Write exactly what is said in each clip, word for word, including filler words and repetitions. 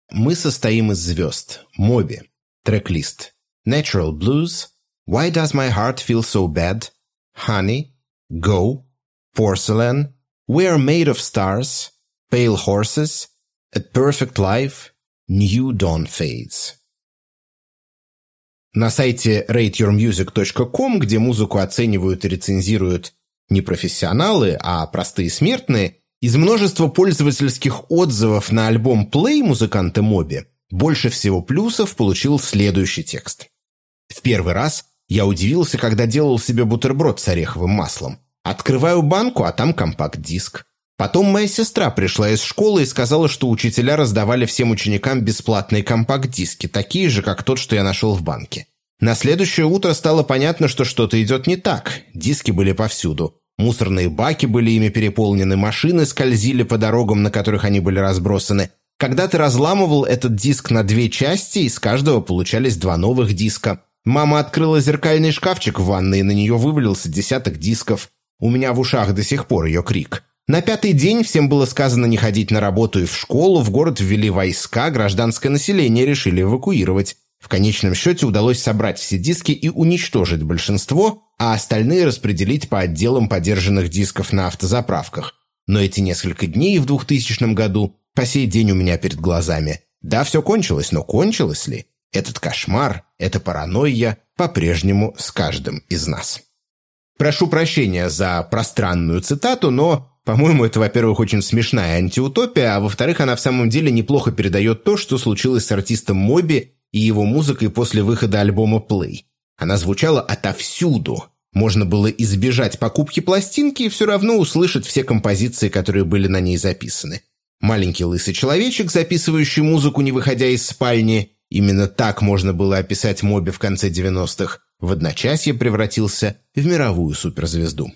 Мы состоим из звезд. Моби. Трек-лист. Natural Blues. Why Does My Heart Feel So Bad? Honey. Go. Porcelain. We Are Made of Stars. Pale Horses. A Perfect Life. New Dawn Fades. На сайте рейт юр мьюзик точка ком, где музыку оценивают и рецензируют не профессионалы, а простые смертные, из множества пользовательских отзывов на альбом Play музыканта Моби больше всего плюсов получил следующий текст. В первый раз я удивился, когда делал себе бутерброд с ореховым маслом. Открываю банку, а там компакт-диск. Потом моя сестра пришла из школы и сказала, что учителя раздавали всем ученикам бесплатные компакт-диски, такие же, как тот, что я нашел в банке. На следующее утро стало понятно, что что-то идет не так. Диски были повсюду. Мусорные баки были ими переполнены, машины скользили по дорогам, на которых они были разбросаны. Когда ты разламывал этот диск на две части, из каждого получались два новых диска. Мама открыла зеркальный шкафчик в ванной, и на нее вывалился десяток дисков. У меня в ушах до сих пор ее крик. На пятый день всем было сказано не ходить на работу и в школу, в город ввели войска, гражданское население решили эвакуировать. В конечном счете удалось собрать все диски и уничтожить большинство, а остальные распределить по отделам подержанных дисков на автозаправках. Но эти несколько дней в двухтысячном году по сей день у меня перед глазами. Да, все кончилось, но кончилось ли? Этот кошмар, эта паранойя по-прежнему с каждым из нас. Прошу прощения за пространную цитату, но... По-моему, это, во-первых, очень смешная антиутопия, а во-вторых, она в самом деле неплохо передает то, что случилось с артистом Моби и его музыкой после выхода альбома Play. Она звучала отовсюду. Можно было избежать покупки пластинки и все равно услышать все композиции, которые были на ней записаны. Маленький лысый человечек, записывающий музыку, не выходя из спальни, именно так можно было описать Моби в конце девяностых, в одночасье превратился в мировую суперзвезду.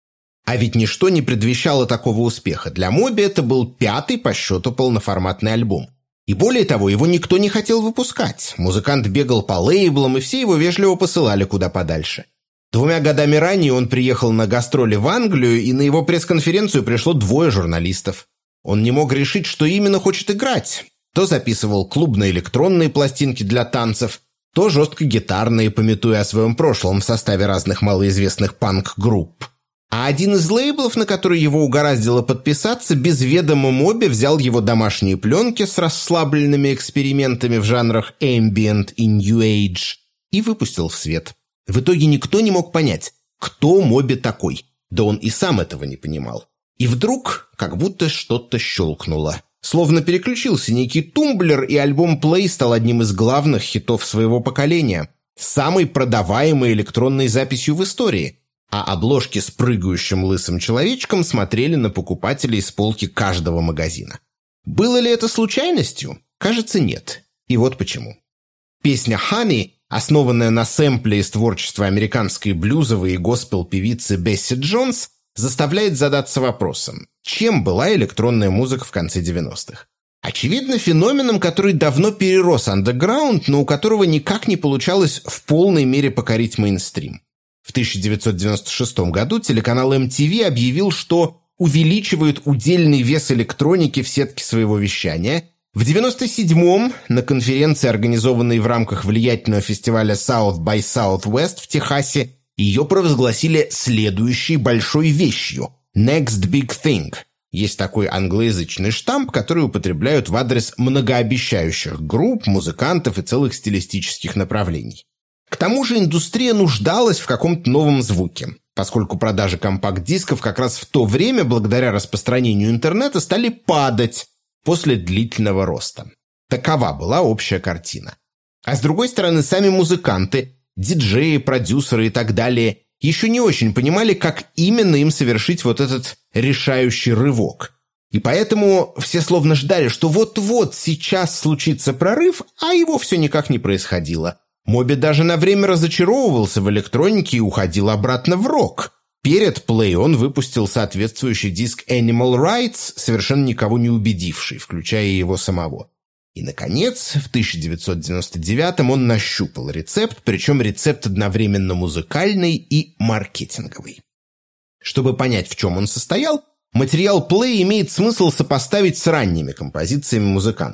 А ведь ничто не предвещало такого успеха. Для Моби это был пятый по счету полноформатный альбом. И более того, его никто не хотел выпускать. Музыкант бегал по лейблам, и все его вежливо посылали куда подальше. Двумя годами ранее он приехал на гастроли в Англию, и на его пресс-конференцию пришло двое журналистов. Он не мог решить, что именно хочет играть. То записывал клубные электронные пластинки для танцев, то жестко гитарные, памятуя о своем прошлом в составе разных малоизвестных панк-групп. А один из лейблов, на который его угораздило подписаться, без ведома Моби взял его домашние пленки с расслабленными экспериментами в жанрах ambient и new age и выпустил в свет. В итоге никто не мог понять, кто Моби такой. Да он и сам этого не понимал. И вдруг как будто что-то щелкнуло. Словно переключился некий тумблер, и альбом Play стал одним из главных хитов своего поколения. Самой продаваемой электронной записью в истории. А обложки с прыгающим лысым человечком смотрели на покупателей с полки каждого магазина. Было ли это случайностью? Кажется, нет. И вот почему. Песня «Honey», основанная на сэмпле из творчества американской блюзовой и госпел-певицы Бесси Джонс, заставляет задаться вопросом, чем была электронная музыка в конце девяностых? Очевидно, феноменом, который давно перерос андеграунд, но у которого никак не получалось в полной мере покорить мейнстрим. В тысяча девятьсот девяносто шестом году телеканал эм ти ви объявил, что увеличивает удельный вес электроники в сетке своего вещания. В девяносто седьмом на конференции, организованной в рамках влиятельного фестиваля South by Southwest в Техасе, ее провозгласили следующей большой вещью – Next Big Thing. Есть такой англоязычный штамп, который употребляют в адрес многообещающих групп, музыкантов и целых стилистических направлений. К тому же индустрия нуждалась в каком-то новом звуке, поскольку продажи компакт-дисков как раз в то время, благодаря распространению интернета, стали падать после длительного роста. Такова была общая картина. А с другой стороны, сами музыканты, диджеи, продюсеры и так далее еще не очень понимали, как именно им совершить вот этот решающий рывок. И поэтому все словно ждали, что вот-вот сейчас случится прорыв, а его все никак не происходило. Моби даже на время разочаровывался в электронике и уходил обратно в рок. Перед Play он выпустил соответствующий диск Animal Rights, совершенно никого не убедивший, включая его самого. И, наконец, в тысяча девятьсот девяносто девятом он нащупал рецепт, причем рецепт одновременно музыкальный и маркетинговый. Чтобы понять, в чем он состоял, материал Play имеет смысл сопоставить с ранними композициями музыканта.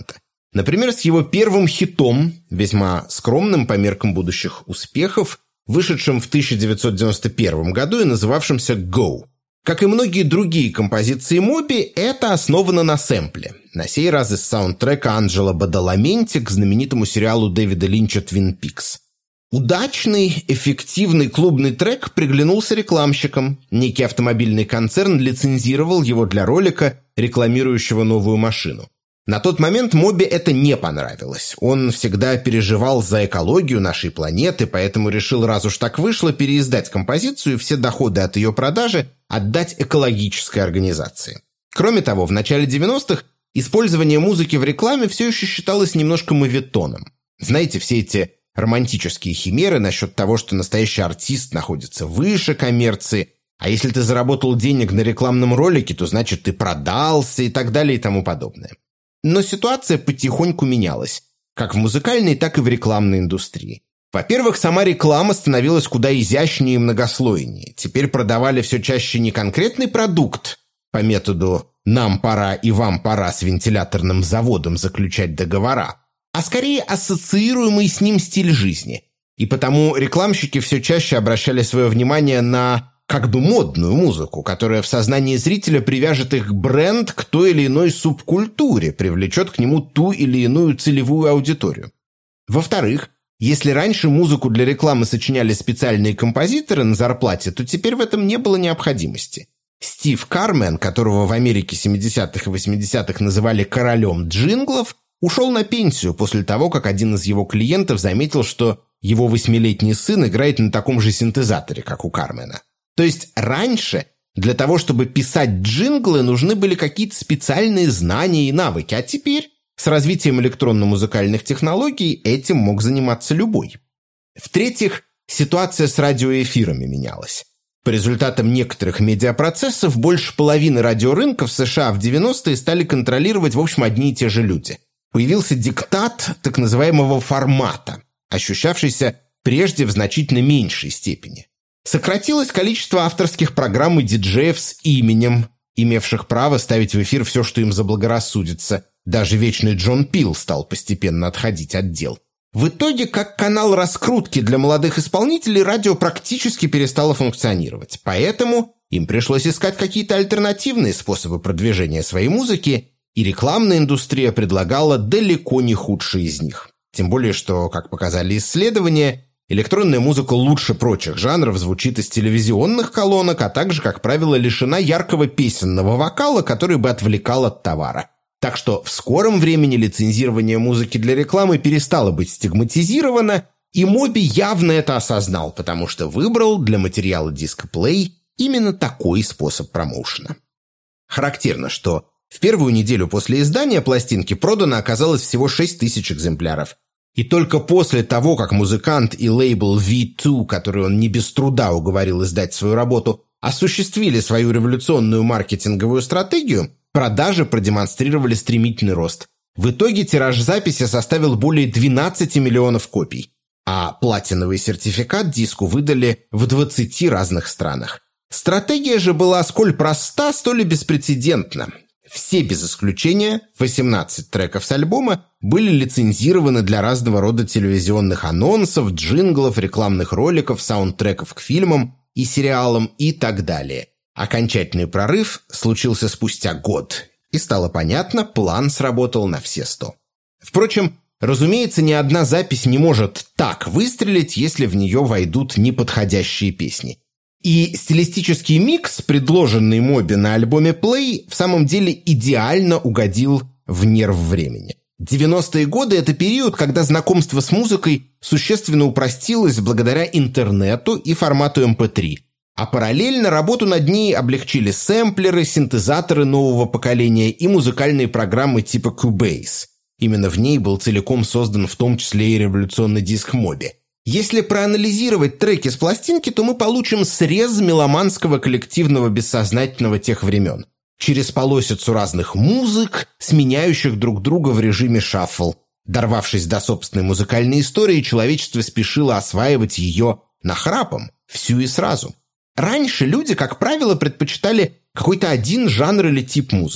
Например, с его первым хитом, весьма скромным по меркам будущих успехов, вышедшим в тысяча девятьсот девяносто первом году и называвшимся «Go». Как и многие другие композиции Моби, это основано на сэмпле. На сей раз из саундтрека Анджело Бадаламенти к знаменитому сериалу Дэвида Линча «Твин Пикс». Удачный, эффективный клубный трек приглянулся рекламщикам. Некий автомобильный концерн лицензировал его для ролика, рекламирующего новую машину. На тот момент Моби это не понравилось. Он всегда переживал за экологию нашей планеты, поэтому решил, раз уж так вышло, переиздать композицию и все доходы от ее продажи отдать экологической организации. Кроме того, в начале девяностых использование музыки в рекламе все еще считалось немножко моветоном. Знаете, все эти романтические химеры насчет того, что настоящий артист находится выше коммерции, а если ты заработал денег на рекламном ролике, то значит ты продался и так далее и тому подобное. Но ситуация потихоньку менялась, как в музыкальной, так и в рекламной индустрии. Во-первых, сама реклама становилась куда изящнее и многослойнее. Теперь продавали все чаще не конкретный продукт по методу «нам пора и вам пора с вентиляторным заводом заключать договора», а скорее ассоциируемый с ним стиль жизни. И потому рекламщики все чаще обращали свое внимание на как бы модную музыку, которая в сознании зрителя привяжет их бренд к той или иной субкультуре, привлечет к нему ту или иную целевую аудиторию. Во-вторых, если раньше музыку для рекламы сочиняли специальные композиторы на зарплате, то теперь в этом не было необходимости. Стив Кармен, которого в Америке семидесятых и восьмидесятых называли королем джинглов, ушел на пенсию после того, как один из его клиентов заметил, что его восьмилетний сын играет на таком же синтезаторе, как у Кармена. То есть раньше для того, чтобы писать джинглы, нужны были какие-то специальные знания и навыки, а теперь с развитием электронно-музыкальных технологий этим мог заниматься любой. В-третьих, ситуация с радиоэфирами менялась. По результатам некоторых медиапроцессов больше половины радиорынка в США в девяностые стали контролировать, в общем, одни и те же люди. Появился диктат так называемого формата, ощущавшийся прежде в значительно меньшей степени. Сократилось количество авторских программ и диджеев с именем, имевших право ставить в эфир все, что им заблагорассудится. Даже вечный Джон Пил стал постепенно отходить от дел. В итоге, как канал раскрутки для молодых исполнителей, радио практически перестало функционировать. Поэтому им пришлось искать какие-то альтернативные способы продвижения своей музыки, и рекламная индустрия предлагала далеко не худшие из них. Тем более, что, как показали исследования, электронная музыка лучше прочих жанров звучит из телевизионных колонок, а также, как правило, лишена яркого песенного вокала, который бы отвлекал от товара. Так что в скором времени лицензирование музыки для рекламы перестало быть стигматизировано, и Моби явно это осознал, потому что выбрал для материала диска Play именно такой способ промоушена. Характерно, что в первую неделю после издания пластинки продано оказалось всего шесть тысяч экземпляров. И только после того, как музыкант и лейбл ви два, который он не без труда уговорил издать свою работу, осуществили свою революционную маркетинговую стратегию, продажи продемонстрировали стремительный рост. В итоге тираж записи составил более двенадцати миллионов копий, а платиновый сертификат диску выдали в двадцати разных странах. Стратегия же была сколь проста, столь и беспрецедентна. Все без исключения, восемнадцать треков с альбома, были лицензированы для разного рода телевизионных анонсов, джинглов, рекламных роликов, саундтреков к фильмам и сериалам и так далее. Окончательный прорыв случился спустя год, и стало понятно, план сработал на все сто. Впрочем, разумеется, ни одна запись не может так выстрелить, если в нее войдут неподходящие песни. И стилистический микс, предложенный Моби на альбоме Play, в самом деле идеально угодил в нерв времени. девяностые годы – это период, когда знакомство с музыкой существенно упростилось благодаря интернету и формату эм пэ три. А параллельно работу над ней облегчили сэмплеры, синтезаторы нового поколения и музыкальные программы типа Cubase. Именно в ней был целиком создан в том числе и революционный диск Моби. Если проанализировать треки с пластинки, то мы получим срез меломанского коллективного бессознательного тех времен. Через полосицу разных музык, сменяющих друг друга в режиме шаффл. Дорвавшись до собственной музыкальной истории, человечество спешило осваивать ее нахрапом, всю и сразу. Раньше люди, как правило, предпочитали какой-то один жанр или тип музыки.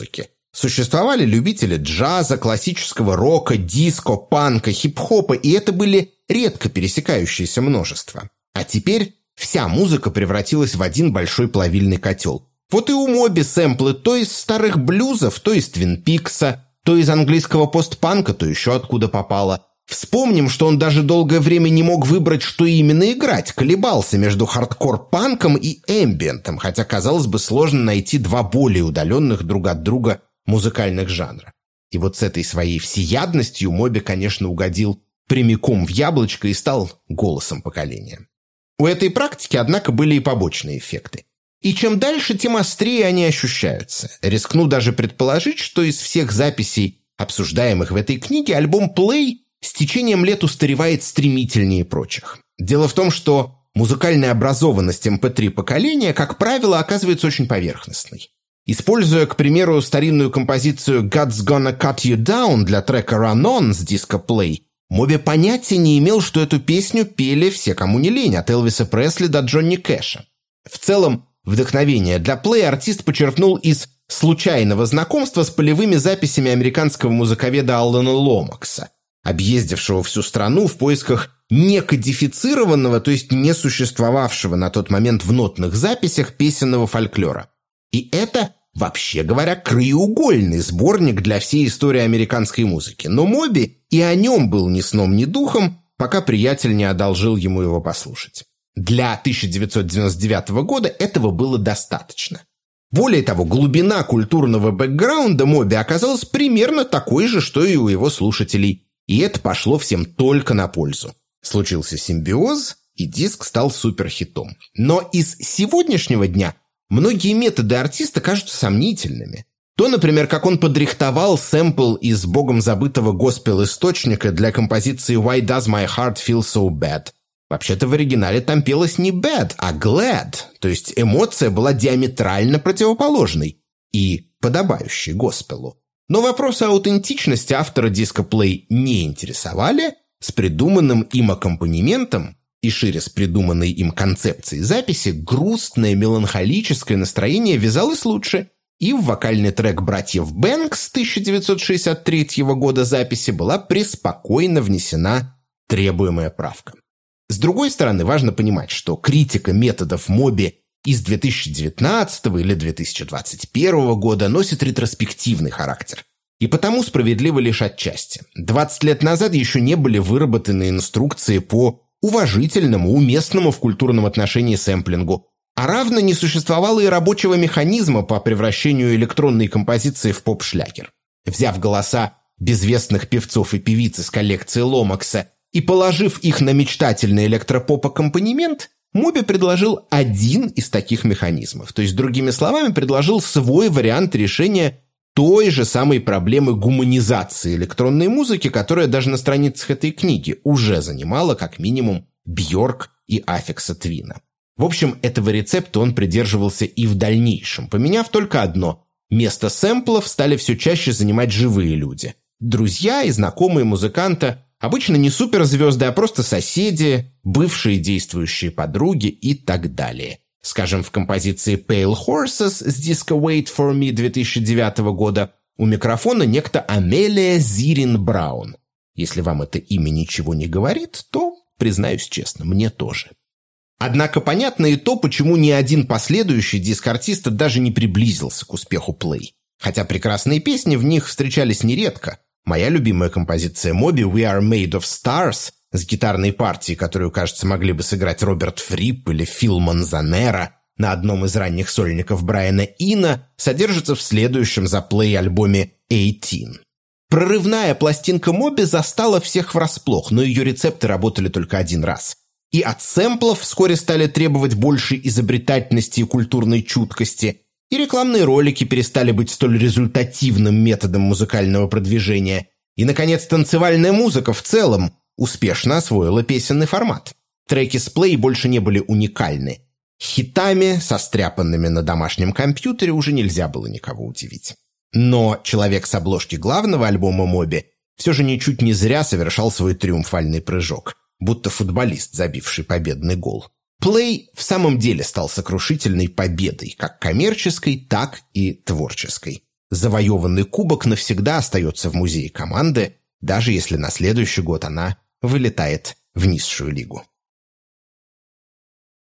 Существовали любители джаза, классического рока, диско, панка, хип-хопа, и это были редко пересекающиеся множества. А теперь вся музыка превратилась в один большой плавильный котел. Вот и у Моби сэмплы то из старых блюзов, то из Твин Пикса, то из английского постпанка, то еще откуда попало. Вспомним, что он даже долгое время не мог выбрать, что именно играть, колебался между хардкор-панком и эмбиентом, хотя, казалось бы, сложно найти два более удаленных друг от друга музыкальных жанра. И вот с этой своей всеядностью Моби, конечно, угодил прямиком в яблочко и стал голосом поколения. У этой практики, однако, были и побочные эффекты. И чем дальше, тем острее они ощущаются. Рискну даже предположить, что из всех записей, обсуждаемых в этой книге, альбом Play с течением лет устаревает стремительнее прочих. Дело в том, что музыкальная образованность эм пэ три поколения, как правило, оказывается очень поверхностной. Используя, к примеру, старинную композицию «God's Gonna Cut You Down» для трека «Run On» с диска Play, Моби понятия не имел, что эту песню пели все, кому не лень, от Элвиса Пресли до Джонни Кэша. В целом, вдохновение для Play артист почерпнул из случайного знакомства с полевыми записями американского музыковеда Аллана Ломакса, объездившего всю страну в поисках некодифицированного, то есть не существовавшего на тот момент в нотных записях песенного фольклора. И это, вообще говоря, краеугольный сборник для всей истории американской музыки. Но Моби и о нем был ни сном, ни духом, пока приятель не одолжил ему его послушать. Для тысяча девятьсот девяносто девятого года этого было достаточно. Более того, глубина культурного бэкграунда Моби оказалась примерно такой же, что и у его слушателей. И это пошло всем только на пользу. Случился симбиоз, и диск стал суперхитом. Но из сегодняшнего дня многие методы артиста кажутся сомнительными. То, например, как он подрихтовал сэмпл из богом забытого госпел-источника для композиции «Why does my heart feel so bad?». Вообще-то в оригинале там пелось не «bad», а «glad», то есть эмоция была диаметрально противоположной и подобающей госпелу. Но вопросы аутентичности автора диска Play не интересовали, с придуманным им аккомпанементом и шире с придуманной им концепцией записи грустное меланхолическое настроение вязалось лучше, и в вокальный трек братьев Бэнкс тысяча девятьсот шестьдесят третьего года записи была преспокойно внесена требуемая правка. С другой стороны, важно понимать, что критика методов Моби из две тысячи девятнадцатого или две тысячи двадцать первого года носит ретроспективный характер. И потому справедливо лишь отчасти. двадцать лет назад еще не были выработаны инструкции по уважительному, уместному в культурном отношении сэмплингу, а равно не существовало и рабочего механизма по превращению электронной композиции в поп-шлягер. Взяв голоса безвестных певцов и певиц из коллекции Ломакса и положив их на мечтательный электропоп-аккомпанемент, Моби предложил один из таких механизмов, то есть, другими словами, предложил свой вариант решения той же самой проблемы гуманизации электронной музыки, которая даже на страницах этой книги уже занимала как минимум Бьорк и Аффикса Твина. В общем, этого рецепта он придерживался и в дальнейшем, поменяв только одно – место сэмплов стали все чаще занимать живые люди. Друзья и знакомые музыканта, обычно не суперзвезды, а просто соседи, бывшие действующие подруги и так далее. Скажем, в композиции Pale Horses с диска Wait for Me две тысячи девятого года у микрофона некто Амелия Зирин Браун. Если вам это имя ничего не говорит, то, признаюсь честно, мне тоже. Однако понятно и то, почему ни один последующий диск артиста даже не приблизился к успеху Play. Хотя прекрасные песни в них встречались нередко. Моя любимая композиция Моби «We are made of stars» с гитарной партией, которую, кажется, могли бы сыграть Роберт Фрипп или Фил Манзанера на одном из ранних сольников Брайана Ина, содержится в следующем за Play альбоме восемнадцать. Прорывная пластинка Моби застала всех врасплох, но ее рецепты работали только один раз. И от сэмплов вскоре стали требовать большей изобретательности и культурной чуткости, и рекламные ролики перестали быть столь результативным методом музыкального продвижения, и, наконец, танцевальная музыка в целом успешно освоила песенный формат. Треки с Play больше не были уникальны. Хитами, состряпанными на домашнем компьютере, уже нельзя было никого удивить. Но человек с обложки главного альбома Моби все же ничуть не зря совершал свой триумфальный прыжок, будто футболист, забивший победный гол. Play в самом деле стал сокрушительной победой, как коммерческой, так и творческой. Завоеванный кубок навсегда остается в музее команды, даже если на следующий год она вылетает в низшую лигу.